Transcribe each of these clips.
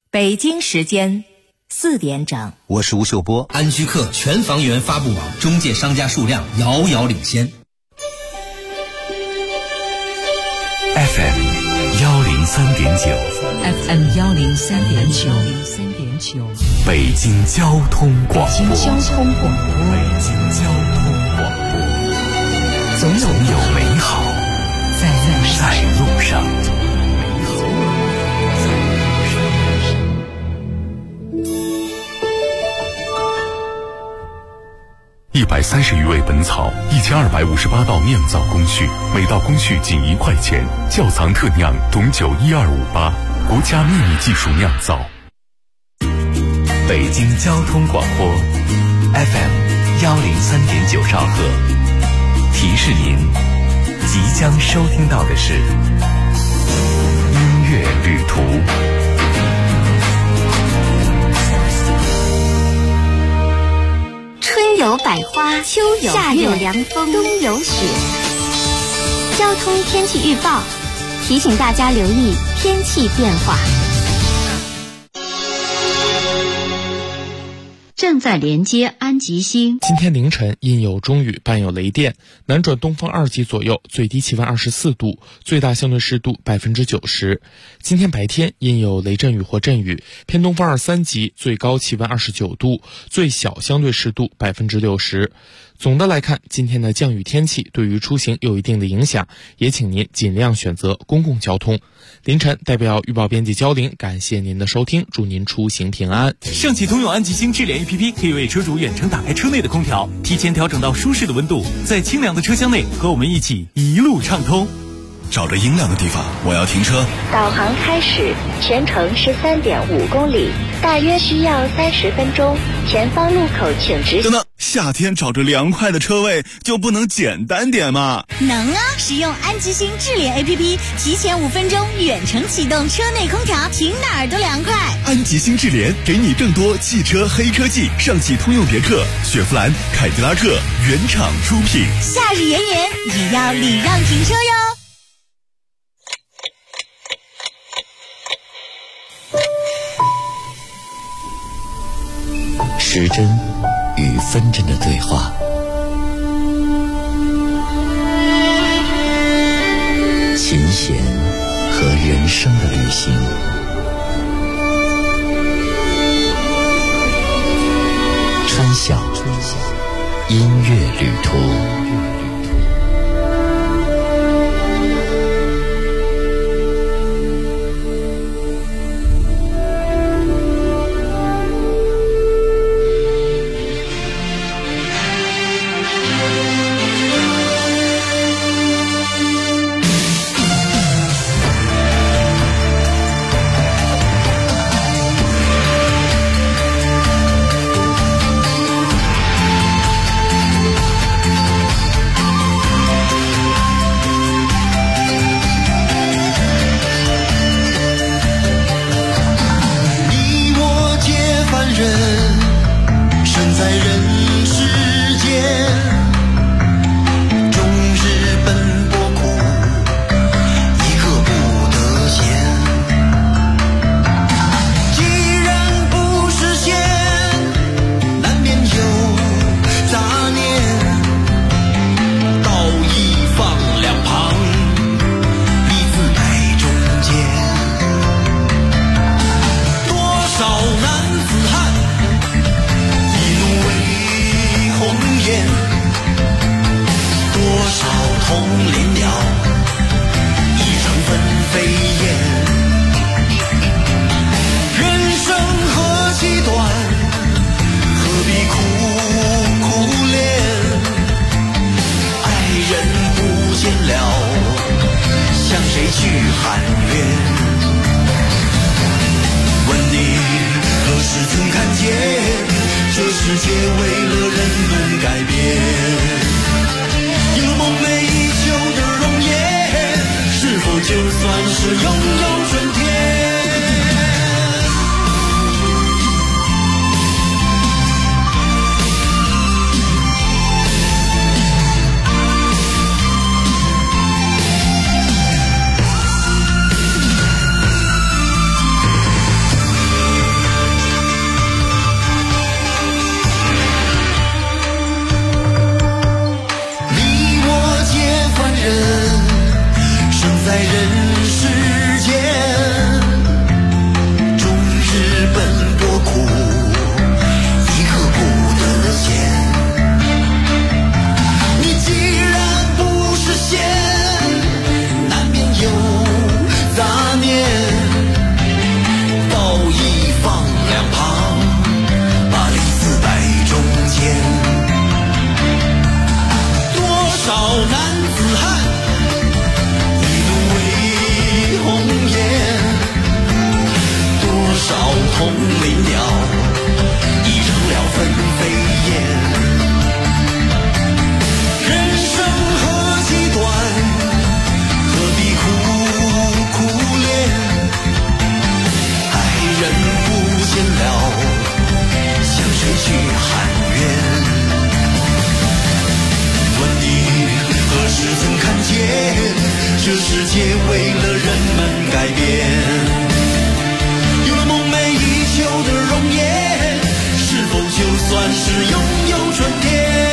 北京时间4点整， 我是吴秀波。 安居客全房源发布网中介商家数量遥遥领先。 FM 103.9， 北京交通广播，总有美好在路上。130余味本草，1258道酿造工序，每道工序仅1块钱。窖藏特酿董酒12588，国家秘密技术酿造。北京交通广播 FM 103.9兆赫，提示您即将收听到的是音乐旅途。 春有百花，秋有夏有凉风，冬有雪。交通天气预报提醒大家留意天气变化。 正在连接安吉星。 今天凌晨阴有中雨，伴有雷电，南转东风2级左右，最低气温24度，最大相对湿度90%。今天白天阴有雷阵雨或阵雨，偏东风2、3级，最高气温29度，最小相对湿度60%。总的来看，今天的降雨天气对于出行有一定的影响，也请您尽量选择公共交通。凌晨代表预报编辑焦玲，感谢您的收听，祝您出行平安。 上汽通用安吉星智联 APP 可以为车主远程打开车内的空调，提前调整到舒适的温度，在清凉的车厢内和我们一起一路畅通。 找着阴凉的地方，我要停车。 导航开始，全程13.5公里，大约需要30分钟。前方路口请直行。 等等，夏天找着凉快的车位就不能简单点吗？ 能啊！使用安吉星智联 APP， 提前5分钟远程启动车内空调，停哪儿都凉快。 安吉星智联给你更多汽车黑科技，上汽通用别克、雪佛兰、凯迪拉克原厂出品。 夏日炎炎，也要礼让停车哟。 时针与分针的对话，琴弦和人生的旅行，春晓音乐旅途。 这世界为了人们改变，有了梦寐以求的容颜，是否就算是拥有春天？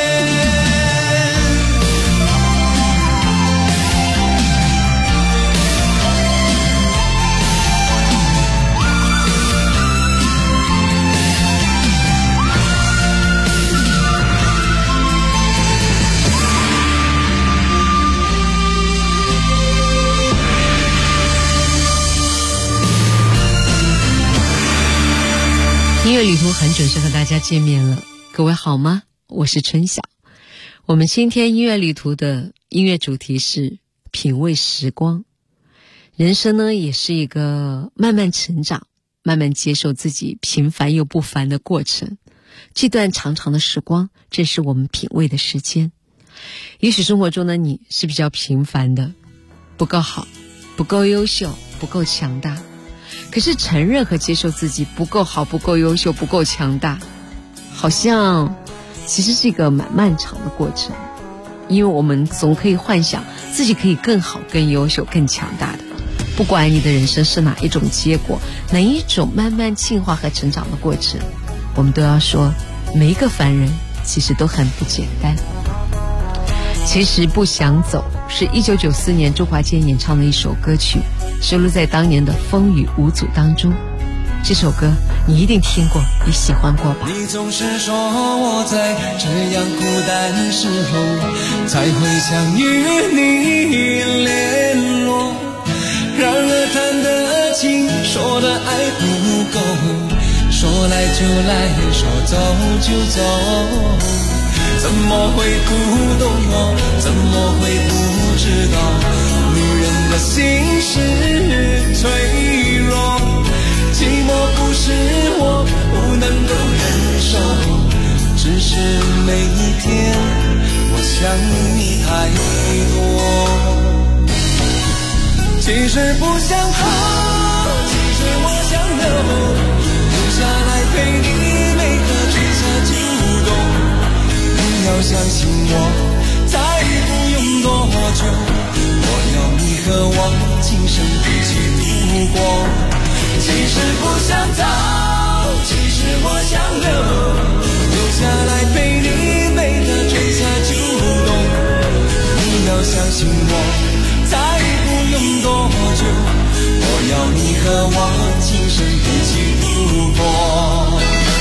音乐旅途很准时和大家见面了，各位好吗？我是春晓。我们今天音乐旅途的音乐主题是品味时光。人生呢，也是一个慢慢成长、慢慢接受自己平凡又不凡的过程。这段长长的时光，正是我们品味的时间。也许生活中的你是比较平凡的，不够好，不够优秀，不够强大。可是承认和接受自己不够好、不够优秀、不够强大，好像其实是一个蛮漫长的过程。因为我们总可以幻想自己可以更好、更优秀、更强大的。不管你的人生是哪一种结果，哪一种慢慢进化和成长的过程，我们都要说，每一个凡人其实都很不简单。其实不想走是1994年周华健演唱的一首歌曲，收录在当年的《风雨无阻》当中。这首歌你一定听过，也喜欢过吧？ 你总是说我在这样孤单时候才会想与你联络，然而谈的情，说的爱不够，说来就来，说走就走。怎么会不懂我？怎么会不知道？女人的心是脆弱，寂寞不是我不能够忍受，只是每一天我想你太多。其实不想逃，其实我想留下来陪你每个春夏秋冬。你要相信我，再不用多久，我要你和我今生一起度过。其实不想走，其实我想留下来陪你每个春夏秋冬。你要相信我，再不用多久，我要你和我今生一起度过。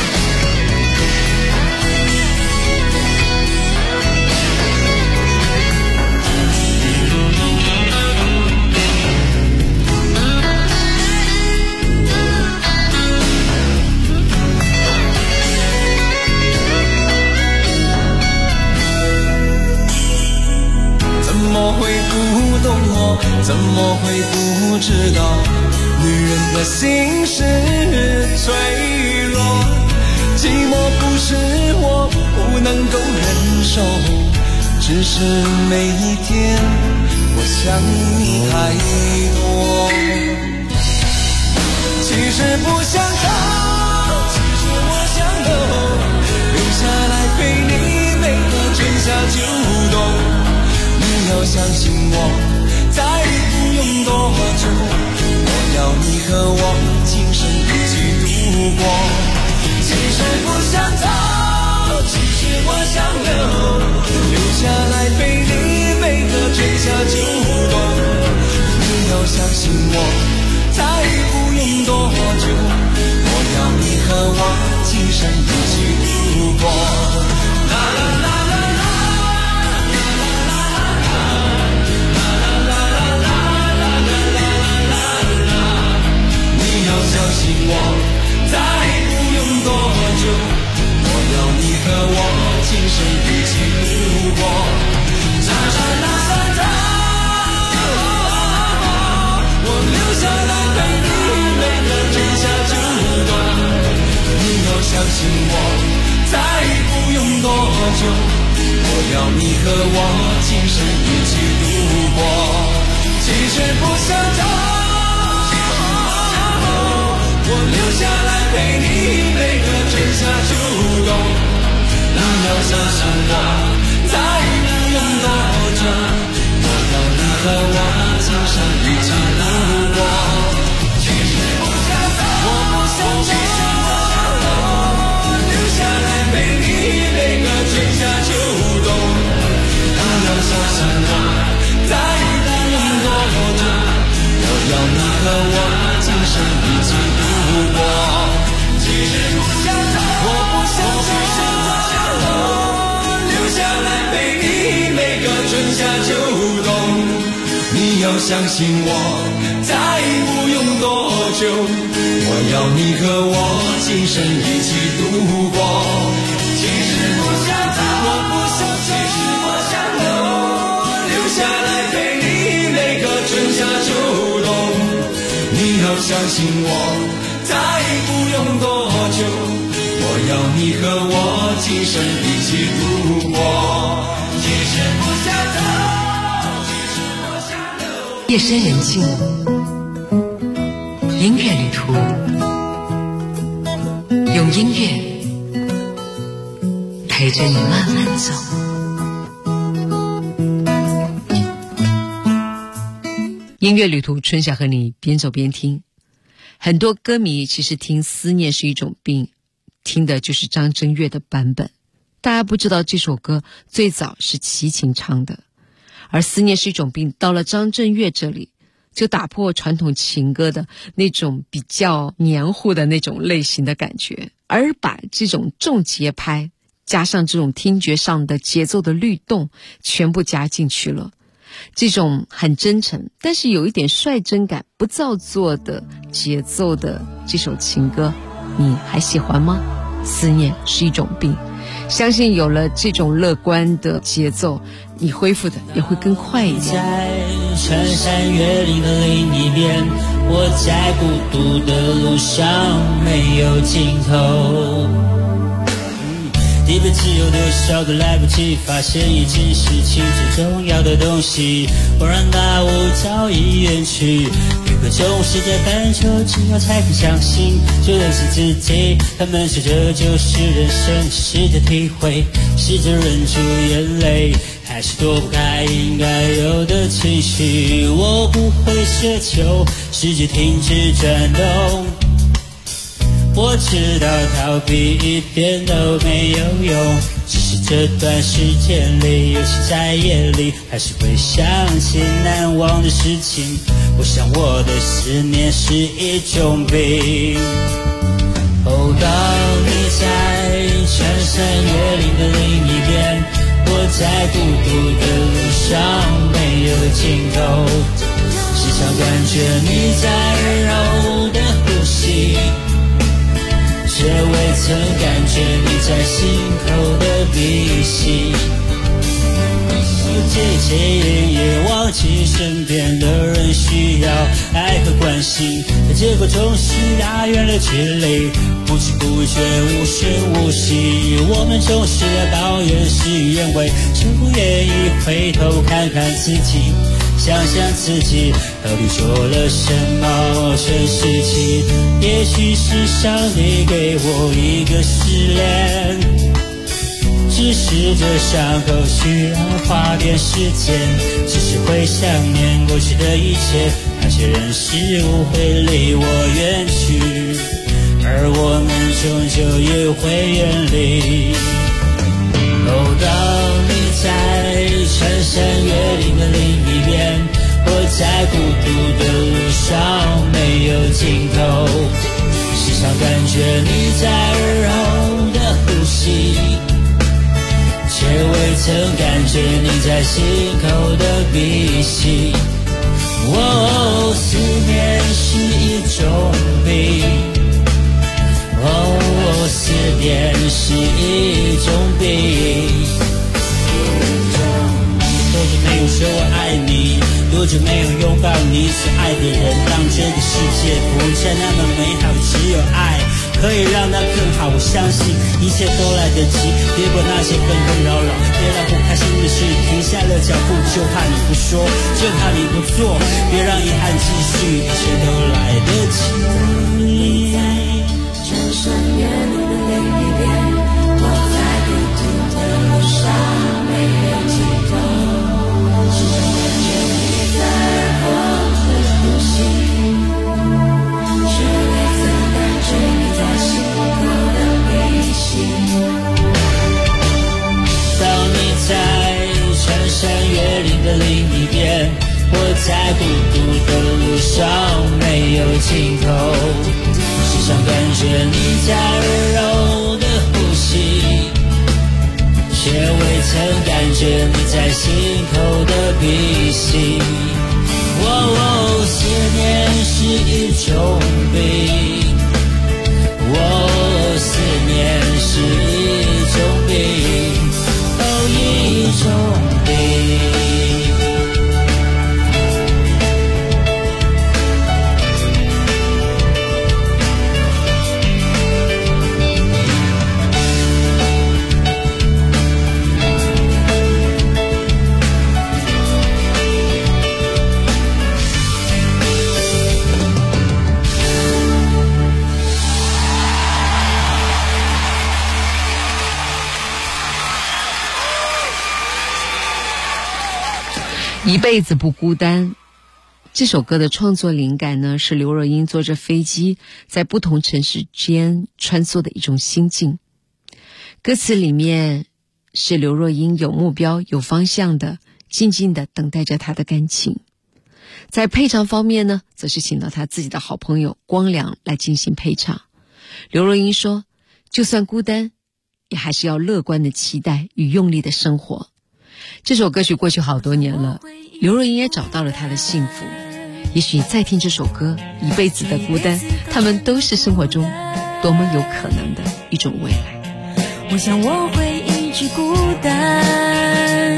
怎么会不懂我？怎么会不知道？女人的心是脆弱，寂寞不是我不能够忍受，只是每一天我想你太多。其实不想逃，其实我想留下来陪你每个春夏秋冬。你要相信我，再不用多久，我要你和我今生一起度过。其实不想走，其实我想留下来陪你每个春夏秋冬。你要相信我，再不用多久，我要你和我今生一起度过。啦啦啦啦啦。相信我，再不用多久，我要你和我今生一起度过。啦啦啦啦啦，我留下来陪你每个春夏秋冬。你要相信我，再不用多久，我要你和我今生一起度过。其实不想走，我留下来陪你每个春夏秋冬。你要相信我，再不用多久，我要你和我要相信我，再不用多久，我要你和我今生一起度过。其实不想走，我不想走，其实我想留下来陪你每个春夏秋冬。你要相信我，再不用多久，我要你和我今生一起度过。其实不想走，其实我想留。 夜深人静，音乐旅途，用音乐陪着你慢慢走。音乐旅途，春夏和你边走边听。很多歌迷其实听《思念是一种病》，听的就是张震岳的版本。大家不知道这首歌最早是齐秦唱的，而《思念是一种病》到了张震岳这里，就打破传统情歌的那种比较黏糊的那种类型的感觉，而把这种重节拍加上这种听觉上的节奏的律动全部加进去了。这种很真诚但是有一点率真感不造作的节奏的这首情歌，你还喜欢吗？思念是一种病，相信有了这种乐观的节奏，你恢复的也会更快一点。 在穿山越岭的另一边，我在孤独的路上没有尽头。你被自由的少得来不及发现一件事情最重要的东西，恍然大悟早已远去。一个总是在扮丑，只要才肯相信就认识自己。他们说这就是人生，试着体会，试着忍住眼泪，还是躲不开应该有的情绪。我不会奢求世界停止转动，我知道逃避一点都没有用，只是这段时间里，尤其在夜里，还是会想起难忘的事情。我想我的思念是一种病。当你在穿山越岭的另一边，我在孤独的路上没有尽头，时常感觉你在温柔的呼吸，却未曾感觉你在心口的鼻息。渐渐也忘记身边的人需要爱和关心，但结果总是拉远了距离，不知不觉无声无息。我们总是抱怨事与愿违，却不愿意回头看看自己，想想自己到底做了什么蠢事情。也许是上帝给我一个试炼，只是这伤口需要花点时间，只是会想念过去的一切，那些人事物会离我远去，而我们终究也会远离。当你在穿山越岭的另一边，我在孤独的路上没有尽头，时常感觉你在温柔的呼吸，却未曾感觉你在心口的鼻息。思念是一种病，思念是一种病。多久没有说我爱你，多久没有拥抱你所爱的人，让这个世界不再那么美好，只有爱可以让它更好。我相信一切都来得及，别管那些纷纷扰扰，别让不开心的事停下了脚步，就怕你不说，就怕你不做，别让遗憾继续，一切都来得及。 穿山越岭的另一边，我在孤独的路上没有尽头，时常感觉你在耳后的呼吸，却未曾感觉你在心口的鼻息。 当你在穿山越岭的另一边，我在孤独的路上没有尽头，时常感觉你在温柔的呼吸，却未曾感觉你在心口的鼻息。 一辈子不孤单。这首歌的创作灵感呢，是刘若英坐着飞机在不同城市间穿梭的一种心境。歌词里面是刘若英有目标有方向的静静地等待着她的感情。在配唱方面呢，则是请到她自己的好朋友光良来进行配唱。刘若英说，就算孤单也还是要乐观的期待与用力的生活。这首歌曲过去好多年了，刘若英也找到了她的幸福。也许再听这首歌，一辈子的孤单，他们都是生活中多么有可能的一种未来。 我想我会一直孤单，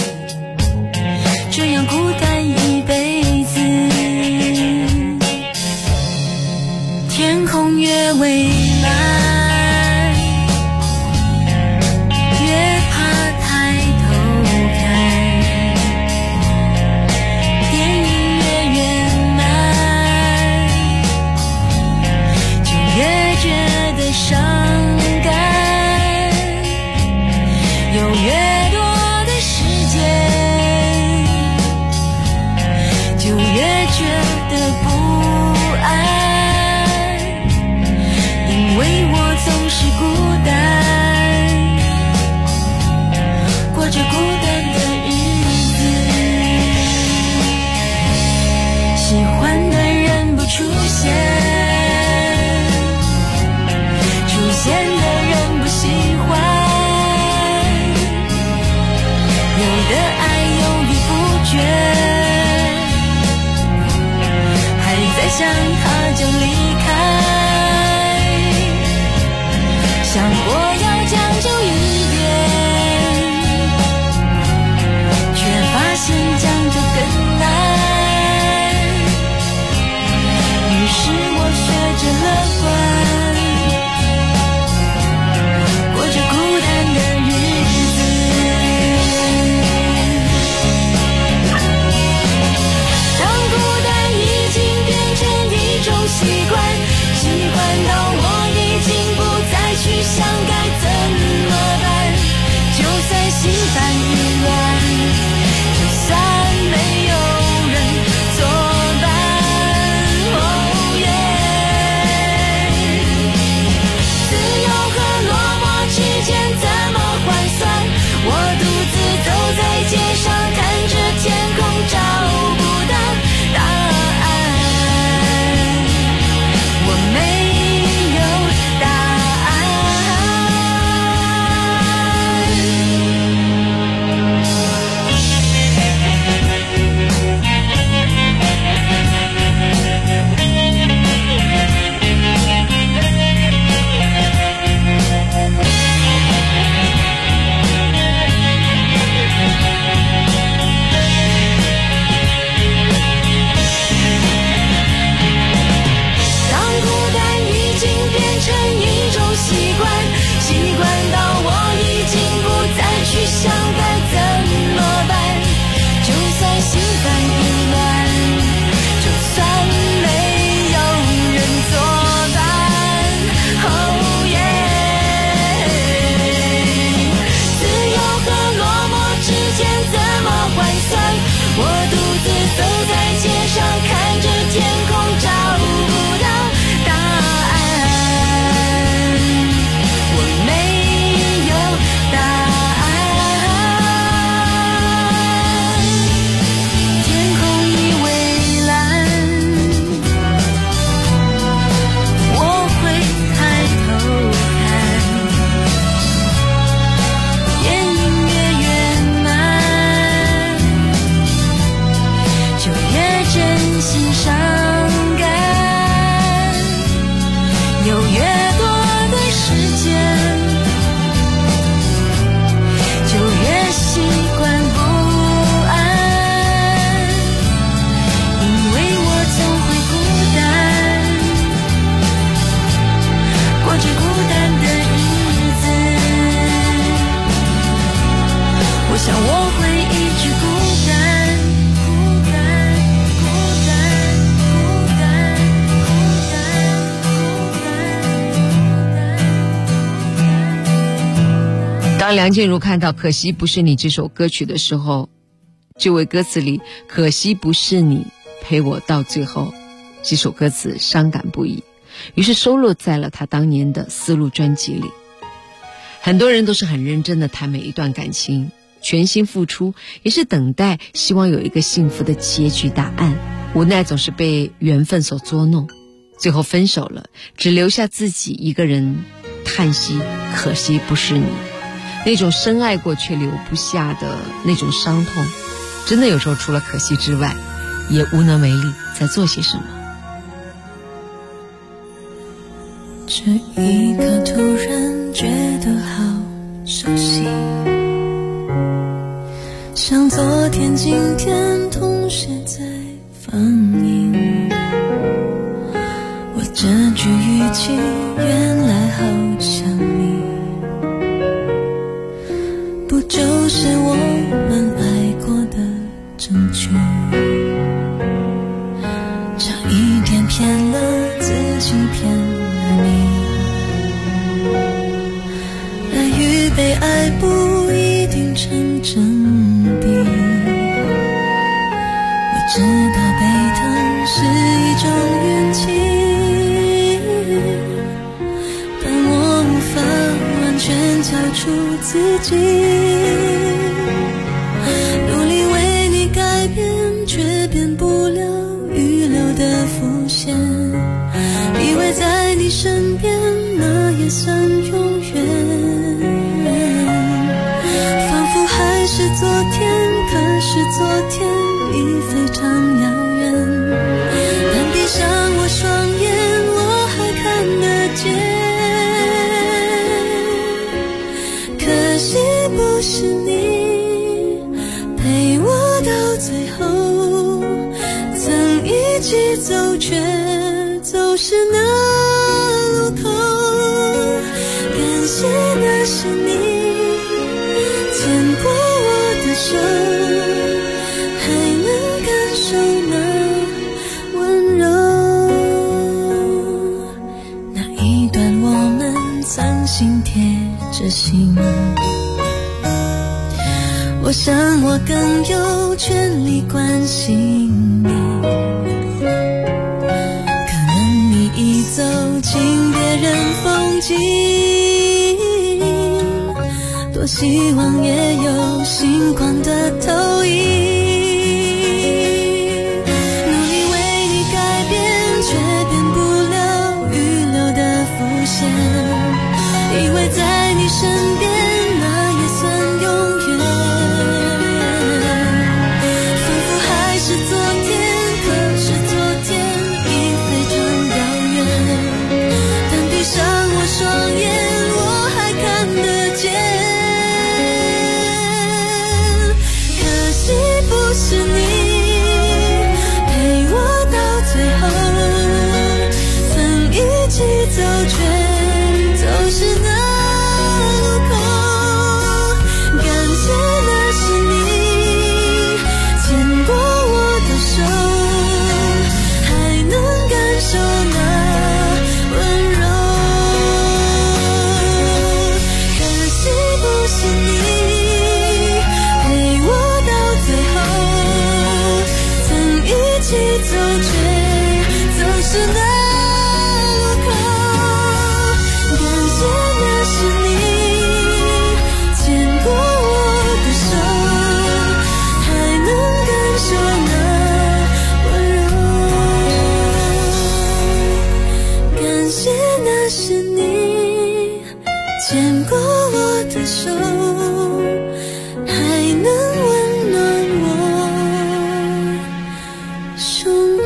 这样孤单一辈子。天空越蔚蓝，越怕抬头看，电影越圆满，就越觉得伤感。有越多的时间，就越觉得不安，因为我总是孤单，过着孤单的日子。喜欢的人不出现，出现的人不喜欢，有的爱犹豫不决，还在想他就离开，想过要将就一点，却发现将就更难。于是我学着乐观，过着孤单的日子。当孤单已经变成一种习惯，习惯到我已经不再去想该怎么办。就算心烦意乱，就算没有人作伴，哦耶。自由和落寞之间怎么换算？我独自走在街上，看着天空，找不到答案。我没有答案。当孤单已经变成一种习惯，习惯到我已经不再去想该怎么办。就算心烦意乱，就算没有人作伴，哦耶。自由和落寞之间怎么换算？我独自走在街上，看着天空，找不到答案。我没有答案。天空已蔚蓝，我会抬头看，电影越圆满，就越真心伤感。有越多的时间，就越习惯不安，因为我总会孤单，过着孤单的日子。我想我会一直孤单，孤单，孤单，孤单，孤单。 当梁静茹看到《可惜不是你》这首歌曲的时候， 这位歌词里可惜不是你陪我到最后，这首歌词伤感不已，于是收录在了他当年的丝路专辑里。很多人都是很认真的谈每一段感情，全心付出，也是等待希望有一个幸福的结局答案，无奈总是被缘分所捉弄，最后分手了，只留下自己一个人叹息，可惜不是你。那种深爱过却留不下的那种伤痛，真的有时候除了可惜之外，也无能为力在做些什么。 这一刻突然觉得好熟悉，像昨天今天同时在放映。我这句语气原来好像你，不就是我们爱过的证据？差一点骗了自己，骗了你。爱与被爱不一定成正比，我知道被疼是一种运气，但我无法完全交出自己。努力为你改变，却变不了预留的伏线。以为在你身边，那也算永远。仿佛还是昨天，可是昨天已非常遥远。但闭上我双眼，我还看得见。可惜不是你陪我到最后，曾一起走却走失那路口。感谢那是你牵过我的手，还能感受那温柔。那一段我们曾心贴着心，我想我更有权利关心你。可能你已走进别人风景，多希望也有星光的投影。努力为你改变，却变不了预留的伏线。以为在你身边，那也算永远。仿佛还是昨天，可是昨天已非常遥远。但闭上我双眼，我还看得见。可惜不是你陪我到最后，曾一起走却走失那路口。感谢那是你牵过我的手，还能感受那温柔。可惜不是你陪我到最后，曾一起走却走失那路口。感谢那是你牵过我的手，还能感受那温柔。感谢那是你牵过我的手，还能温暖我胸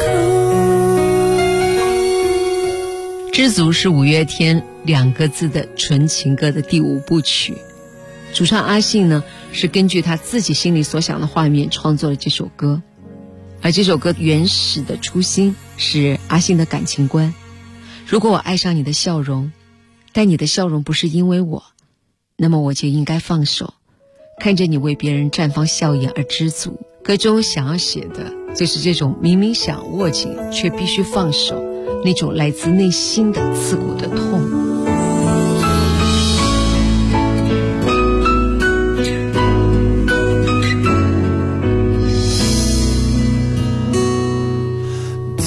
口。 知足是五月天2个字的纯情歌的第5部曲，主唱阿信呢是根据他自己心里所想的画面创作了这首歌，而这首歌原始的初心是阿信的感情观。如果我爱上你的笑容，但你的笑容不是因为我，那么我就应该放手，看着你为别人绽放笑颜而知足。歌中想要写的就是这种明明想握紧却必须放手，那种来自内心的刺骨的痛。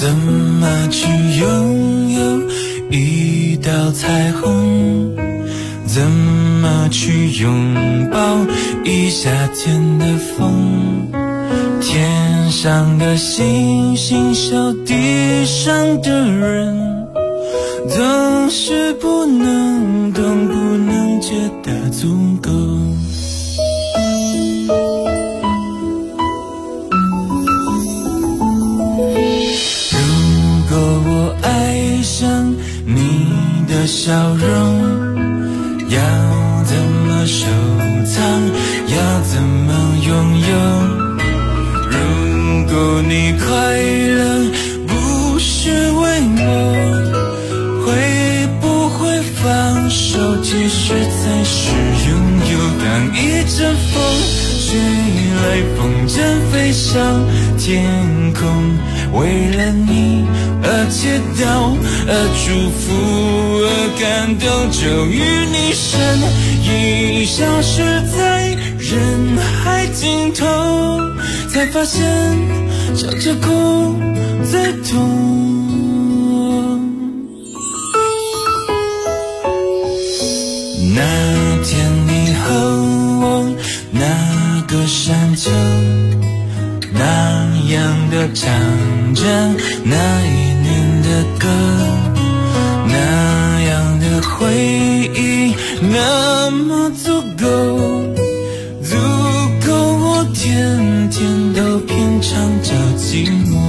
怎么去拥有一道彩虹？怎么去拥抱一夏天的风？天上的星星笑地上的人，总是不能懂，不能觉得足够。如果我爱上你的笑容，要怎么收藏，要怎么拥有？如果你快乐不是为我，会不会放手，其实才是拥有？当一阵风吹来，风筝飞上天空，为了你而祈祷，而祝福，而感动，终于你身影消失在人海尽头，才发现笑着哭最痛。那天你和我那个山丘，那样的唱着那一年的歌，那样的回忆那么足够，足够我天天都品尝着寂寞。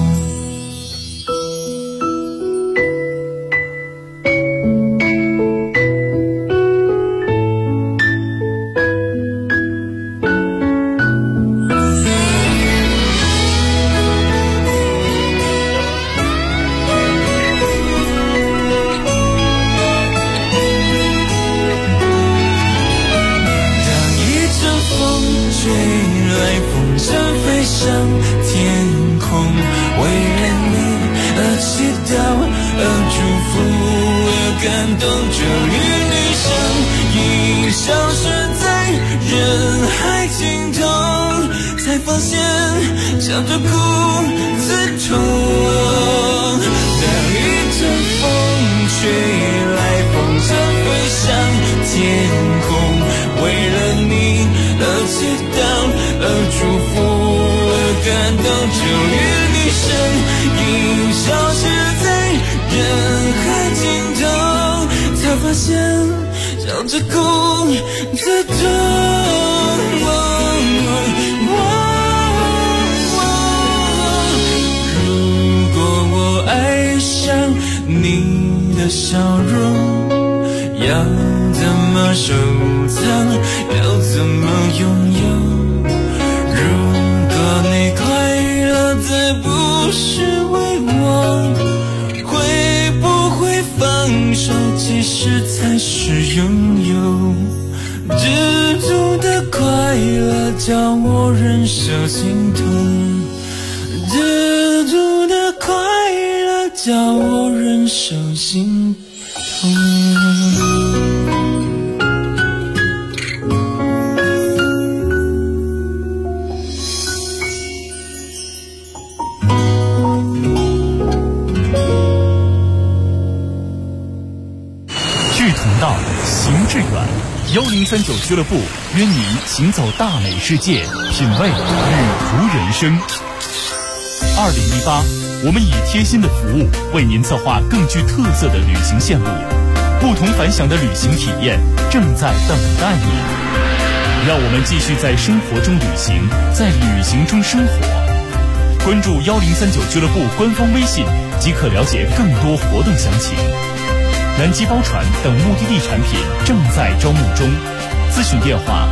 笑着哭最痛。当一阵风吹来，风筝飞上天空，为了你而祈祷，而祝福，而感动，终于你身影消失在人海尽头，才发现笑着哭最痛。你的笑容要怎么收藏，要怎么拥有？如果你快乐再不是为我，会不会放手，其实才是拥有？知足的快乐叫我忍受心痛，知足的快乐叫我忍受心痛。 志同道，行致远。1039俱乐部约你行走大美世界，品味旅途人生。2018，我们以贴心的服务为您策划更具特色的旅行线路，不同凡响的旅行体验正在等待你。让我们继续在生活中旅行，在旅行中生活。关注1039俱乐部官方微信即可了解更多活动详情。南极包船等目的地产品正在招募中，咨询电话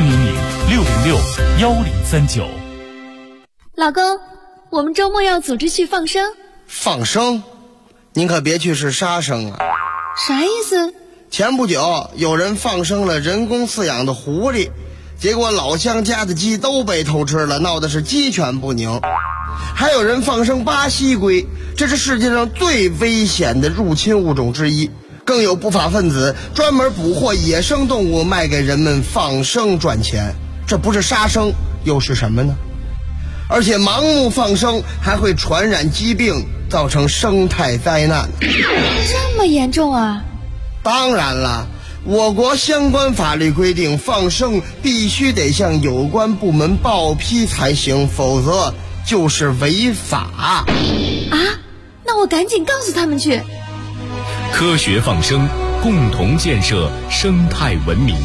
400-606-1039。 老公，我们周末要组织去放生。 放生？您可别去是杀生啊！ 啥意思？ 前不久有人放生了人工饲养的狐狸，结果老乡家的鸡都被偷吃了，闹的是鸡犬不宁。还有人放生巴西龟，这是世界上最危险的入侵物种之一。更有不法分子专门捕获野生动物卖给人们放生赚钱，这不是杀生又是什么呢？ 而且盲目放生还会传染疾病，造成生态灾难。 这么严重啊？ 当然了，我国相关法律规定，放生必须得向有关部门报批才行，否则就是违法。 啊？那我赶紧告诉他们去。 科学放生，共同建设生态文明。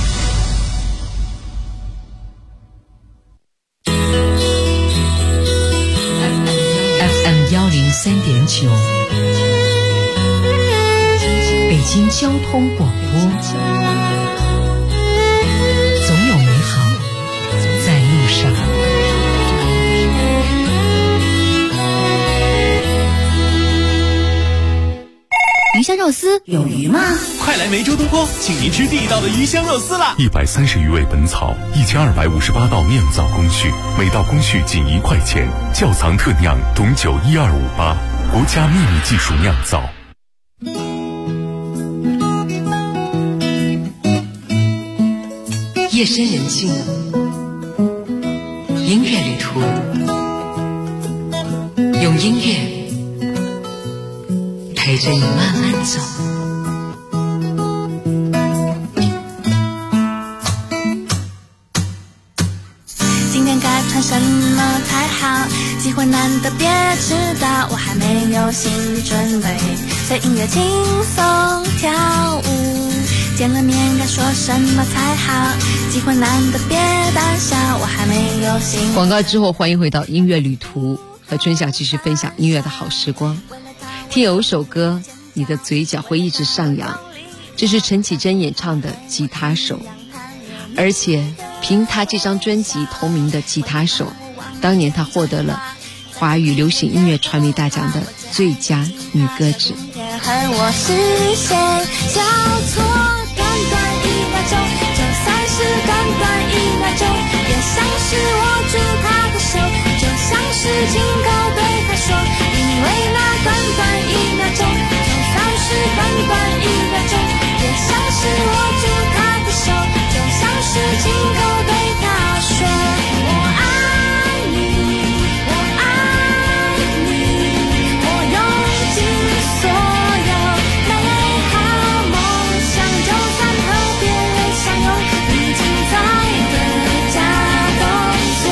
FM 103.9，北京交通广播，总有美好在路上。 鱼香肉丝有鱼吗？ 快来梅州东坡，请您吃地道的鱼香肉丝啦 ！130余味本草，1258道酿造工序，每道工序仅1块钱。窖藏特酿董酒12588，国家秘密技术酿造。 夜深人静，音乐旅途，用音乐陪着你慢慢走。 今天该穿什么才好？机会难得别迟到，我还没有心理准备，随音乐轻松跳舞。见了面该说什么才好？机会难得别胆小，我还没有心。 广告之后，欢迎回到音乐旅途，和春晓继续分享音乐的好时光。听有一首歌，你的嘴角会一直上扬，这是陈绮贞演唱的《吉他手》，而且凭她这张专辑同名的《吉他手》，当年她获得了华语流行音乐传媒大奖的最佳女歌指。 和我视线交错，短短1秒钟，就算是短短1秒钟，也像是握住她的手，就像是亲口对她说，因为那短短1秒钟，就算是短短1秒钟，也像是握住她的手，就像是亲口对她说，我爱你，我爱你，我用尽所有美好梦想，就算和别人相拥，你精彩的假动作。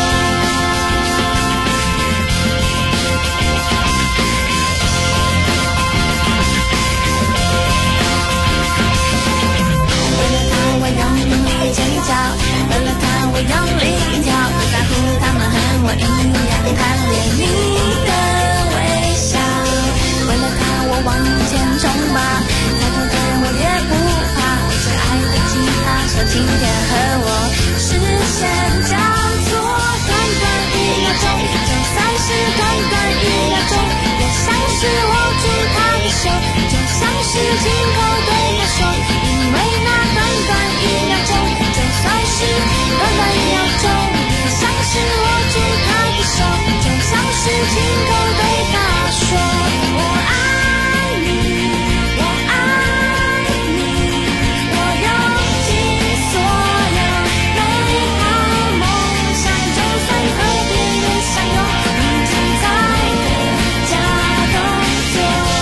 为了他我用力尖叫，为了他我用力跳，不在乎他们和我一样贪恋你的微笑。为了他我往前冲吧，再痛的我也不怕，我最爱的吉他手今天和我视线交错，短短1秒钟，就算是短短1秒钟，也像是握住他的手，就像是亲口对他说，因为那短短1秒钟，就算是短短1秒钟，也像是握住他的手，就像是亲口对他说，我爱你，我爱你，我用尽所有美好梦想，就算和别人相拥，你精彩的假动作。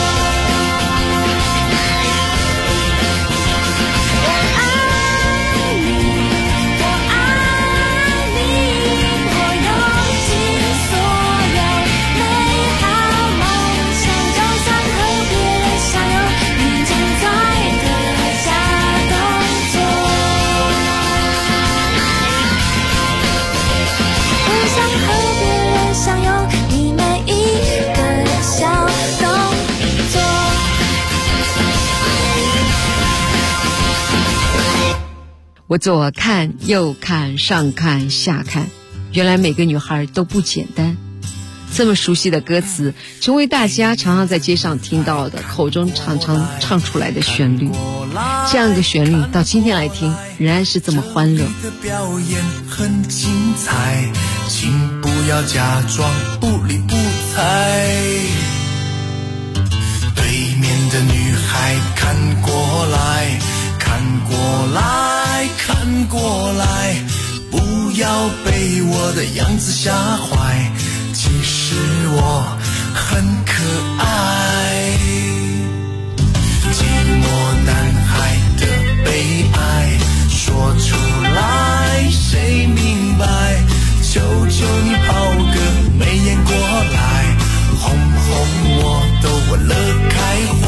我爱你，我爱你，我用尽所有美好梦想，就算和别人相拥，你精彩的假动作。我想和别人相拥，你每一个小动作。 我左看右看上看下看，原来每个女孩都不简单。这么熟悉的歌词，成为大家常常在街上听到的，口中常常唱出来的旋律。这样一个旋律到今天来听仍然是这么欢乐。 表演很精彩，请不要假装不理不睬。对面的女孩看过来，看过来，看过来，不要被我的样子吓吓坏，其实我很可爱。寂寞男孩的悲哀说出来谁明白，求求你抛个媚眼过来，哄哄我逗我乐开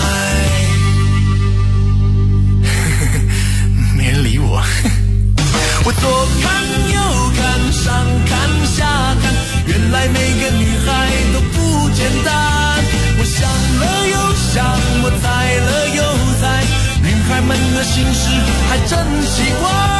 怀。没人理我。我左看右看上看下看，原来每个女孩都不简单。我想了又想，我猜了又猜，女孩们的心事还真奇怪。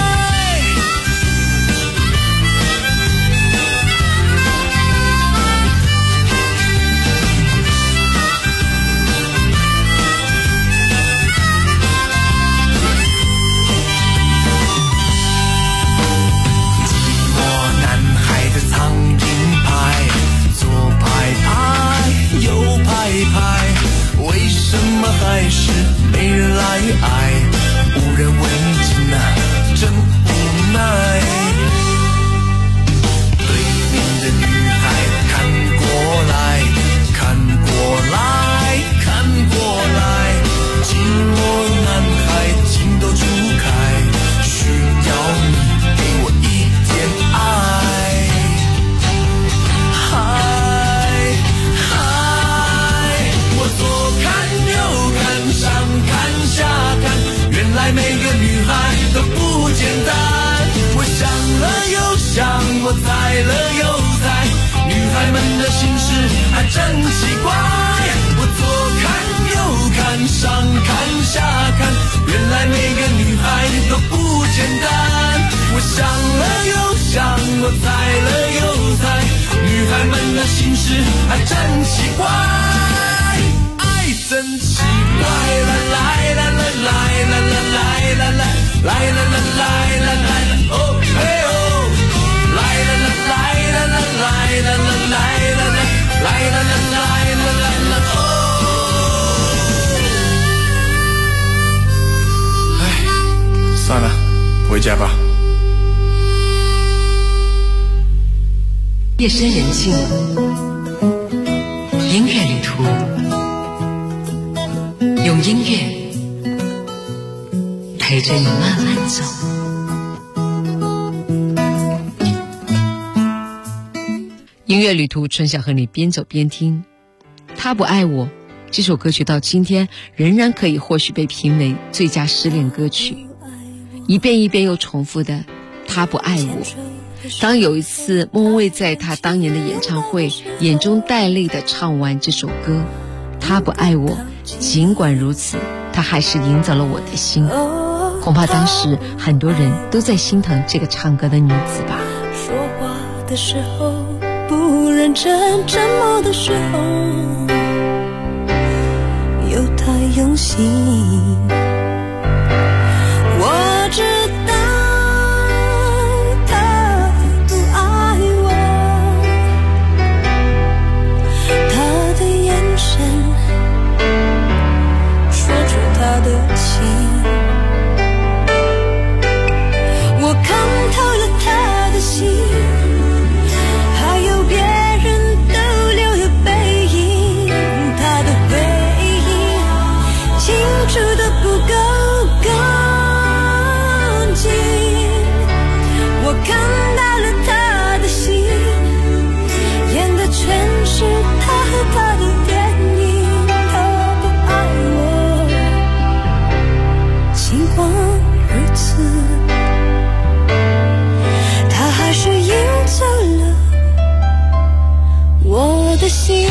为什么还是没人来爱？无人问津啊，真无奈。对面的女孩看过来，看过来，看过来，寂寞男孩情窦初开，需要你给我一点爱。原来每个女孩都不简单，我想了又想，我猜了又猜，女孩们的心事还真奇怪。我左看右看上看下看，原来每个女孩都不简单。我想了又想，我猜了又猜，女孩们的心事还真奇怪。爱真奇怪，啦啦啦啦啦啦啦啦啦啦啦啦啦啦啦，哦嘿哦，啦啦啦啦啦啦啦啦啦啦啦啦啦啦哦。哎，算了，回家吧。 夜深人静，音乐旅途。用音乐陪着你慢慢走。音乐旅途，春晓和你边走边听。他不爱我这首歌曲到今天仍然可以或许被评为最佳失恋歌曲，一遍一遍又重复的他不爱我。当有一次莫文蔚在他当年的演唱会眼中带泪的唱完这首歌他不爱我，尽管如此他还是赢走了我的心。恐怕当时很多人都在心疼这个唱歌的女子吧。 说话的时候不认真，沉默的时候又太用心。我知道他不爱我，他的眼神说出他的情，我看透了他的心，还有别人逗留的背影，他的回忆清楚的不够干净，我看到了他的心，演的全是他和他的电影。他不爱我，尽管如此，他还是赢走了我的心。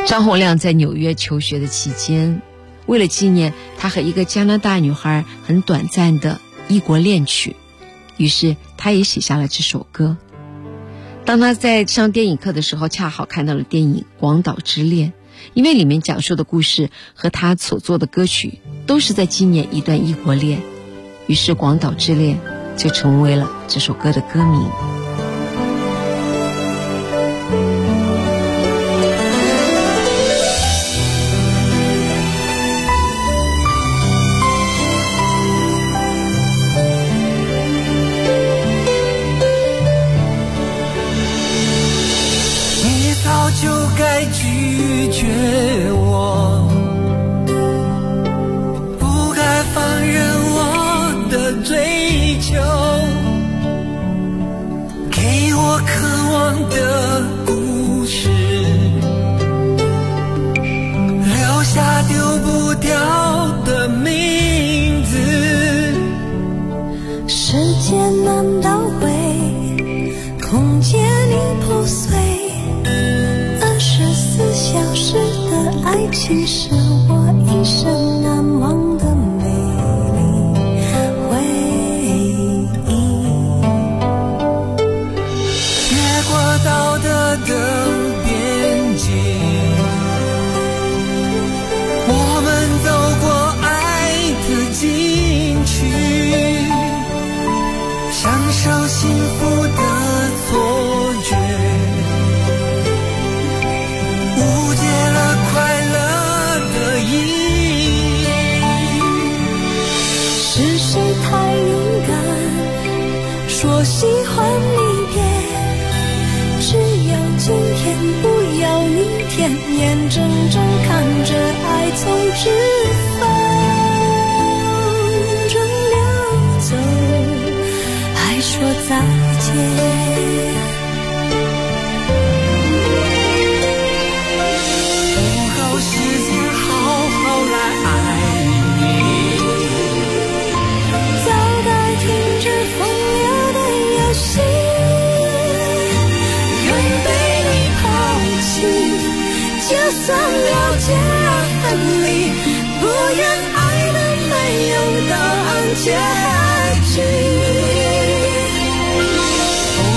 张洪量在纽约求学的期间，为了纪念他和一个加拿大女孩很短暂的异国恋曲，于是他也写下了这首歌。当他在上电影课的时候，恰好看到了电影《广岛之恋》，因为里面讲述的故事和他所做的歌曲都是在纪念一段异国恋，于是《广岛之恋》就成为了这首歌的歌名。 就该拒绝我，不该放任我的追求，给我渴望的故事，留下丢不掉的名字。 时间难倒回，空间已破碎，24小时的爱情是我一生难忘的美丽回忆。 越过道德的边界，我们走过爱的禁区，享受幸福的错觉，误解了快乐的意义。 是谁太勇敢，说喜欢离别，只要今天不要明天，眼睁睁看着爱从指缝中流走，还说再见。 就算了解分离，不愿爱的没有答案结局。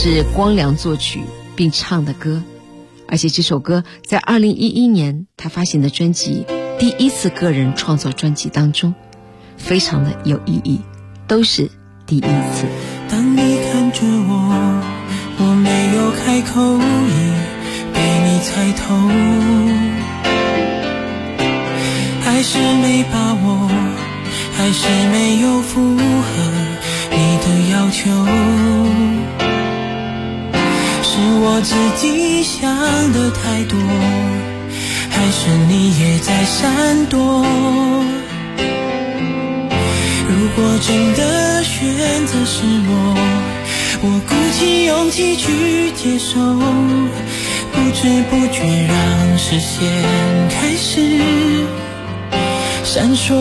是光良作曲并唱的歌，而且这首歌在2011年他发行的专辑第一次个人创作专辑当中非常的有意义，都是第一次。 当你看着我，我没有开口，已被你猜透，还是没把握，还是没有符合你的要求，是我自己想的太多，还是你也在闪躲？如果真的选择失落，我鼓起勇气去接受，不知不觉让视线开始闪烁。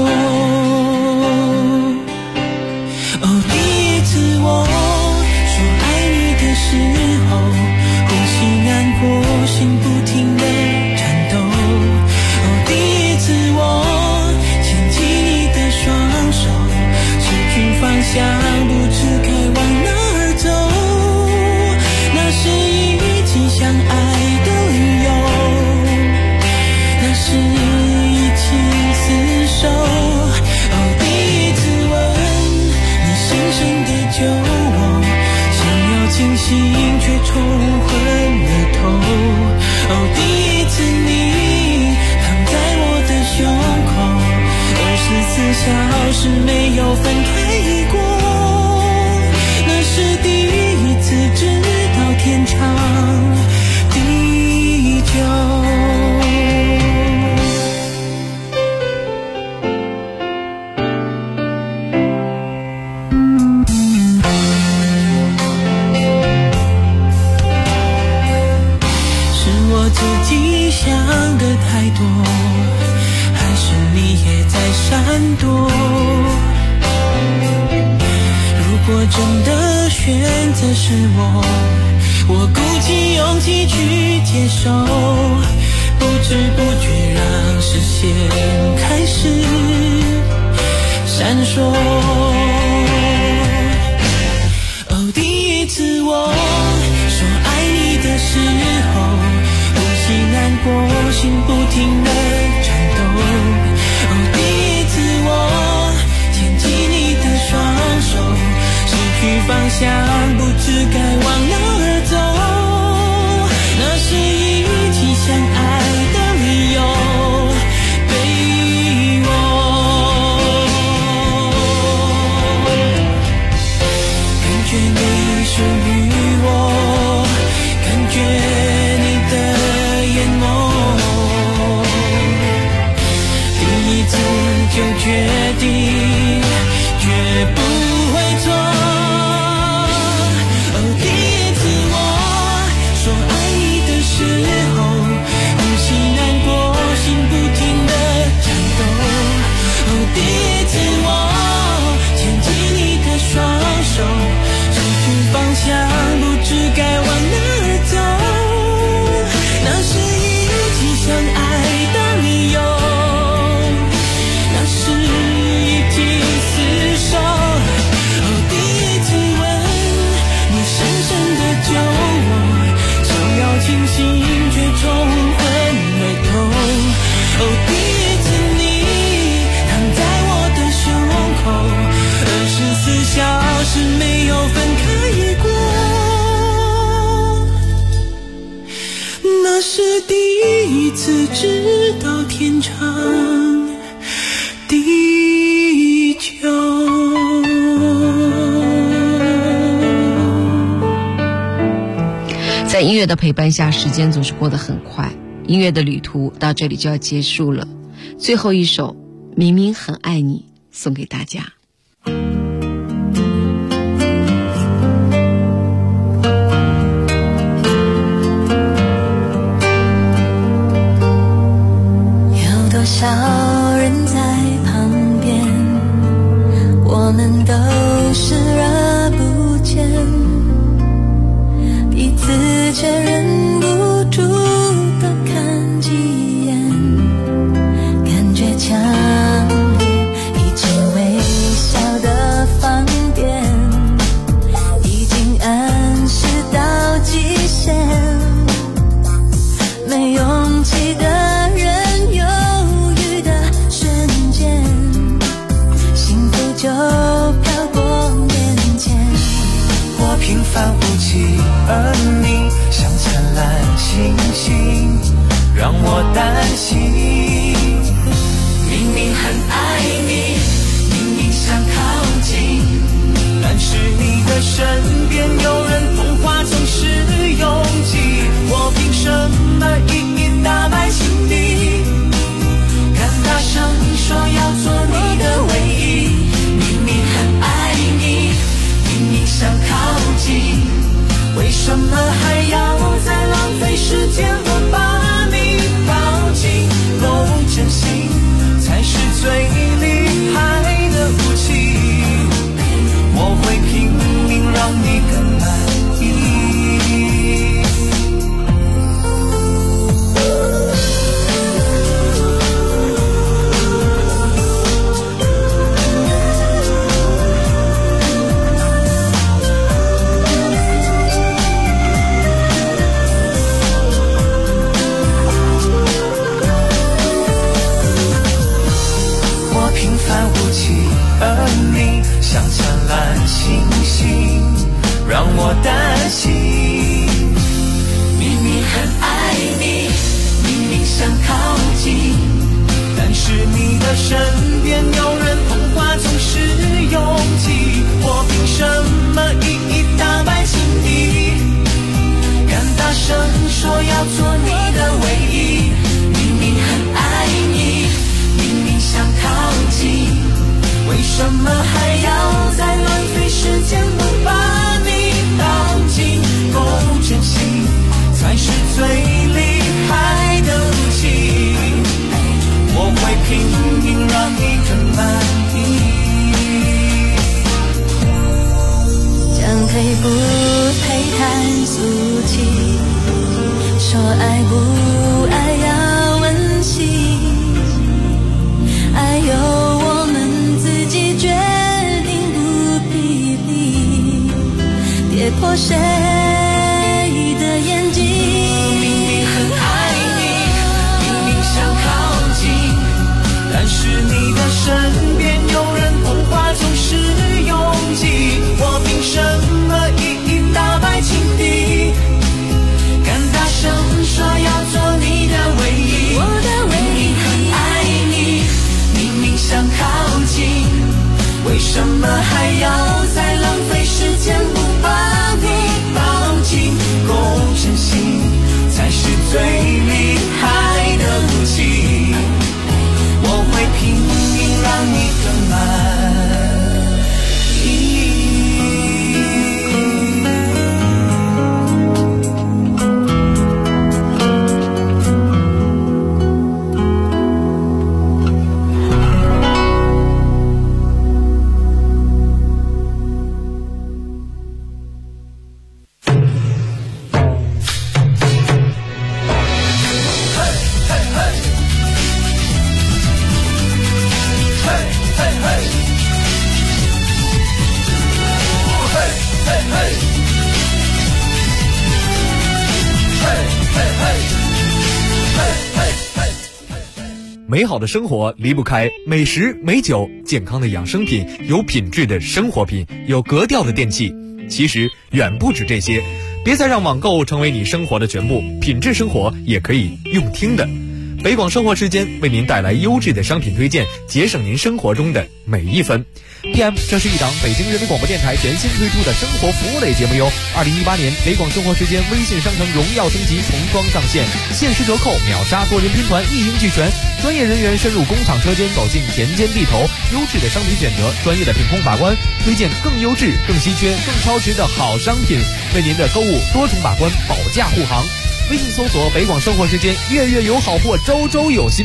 哦，第一次我说爱你的时候，呼吸难过，心不停地颤抖。哦，第一次我牵起你的双手，失去方向，不知该往哪儿走。那是一起相爱的理由，那是一起厮守。哦，第一次吻你深深地救我，想要清醒却冲昏了头。哦，第一次你躺在我的胸口，24小时没有分开过，那是第一次知道天长地久。想的太多，还是你也在闪躲？如果真的选择是我鼓起勇气去接受，不知不觉让视线开始闪烁。哦，第一次我说爱你的时候，难过，心不停地颤抖。哦，第一次我牵起你的双手，失去方向，不知该往哪儿走。那是一起相爱的理由，被我感觉你属于我，感觉就决定绝不会错。哦，第一次我说爱你的时候，呼吸难过，心不停地颤抖。哦，第一次我牵起你的双手，失去方向，不知该往哪儿走。那是一起相爱的理由，是一起厮守。哦，第一次吻你深深地救我，想要清醒却冲昏了头。哦，第一次你躺在我的胸口，24小时没有分开过，那是第一次知道天长地久。 在音乐的陪伴下，时间总是过得很快，音乐的旅途到这里就要结束了。最后一首《明明很爱你》送给大家。 有多少人在旁边，我们都视而不见，彼此却忍不住地看几眼，感觉强烈，一直微凡无奇，而你像灿烂星星，让我担心。明明很爱你，明明想靠近，但是你的身边有人，童话总是拥挤，我凭什么一一打败情敌？敢大声说要做你的唯一，明明很爱你，明明想靠近，为什么还要再浪费时间？我把你抱紧，够真心才是最厉害的武器，我会拼命让你更满意。而你像灿烂星星，让我担心。明明很爱你，明明想靠近，但是你的身边有人，童话总是拥挤，我凭什么一一打败情敌？敢大声说要做你的唯一，明明很爱你，明明想靠近，为什么还要再浪费时间？不把你抱紧，够真心才是最厉害的武器，我会拼命让你更满意。 将配不配太俗气，说爱不爱要温习，爱有我们自己决定，不必理，跌破谁的眼睛。 明明很爱你，明明想靠近，但是你的身边有人，童话总是拥挤，我凭什么一一打败情敌？敢大声说要做你的唯一， 我的唯一。 明明很爱你，明明想靠近，为什么还要再浪费时间？不把你抱紧，够真心才是最厉害的武器，我会拼命让你更满意。 美好的生活离不开美食美酒，健康的养生品，有品质的生活品，有格调的电器。其实远不止这些，别再让网购成为你生活的全部，品质生活也可以用听的。北广生活时间为您带来优质的商品推荐，节省您生活中的每一分。PM， 这是一档北京人民广播电台全新推出的生活服务类节目哟。2018年北广生活时间微信商城荣耀升级重装上线，限时折扣，秒杀多人拼团，一应俱全。专业人员深入工厂车间，走进田间地头，优质的商品选择，专业的品控把关，推荐更优质、更稀缺、更超值的好商品，为您的购物多重把关，保驾护航。微信搜索北广生活时间，月月有好货，周周有新。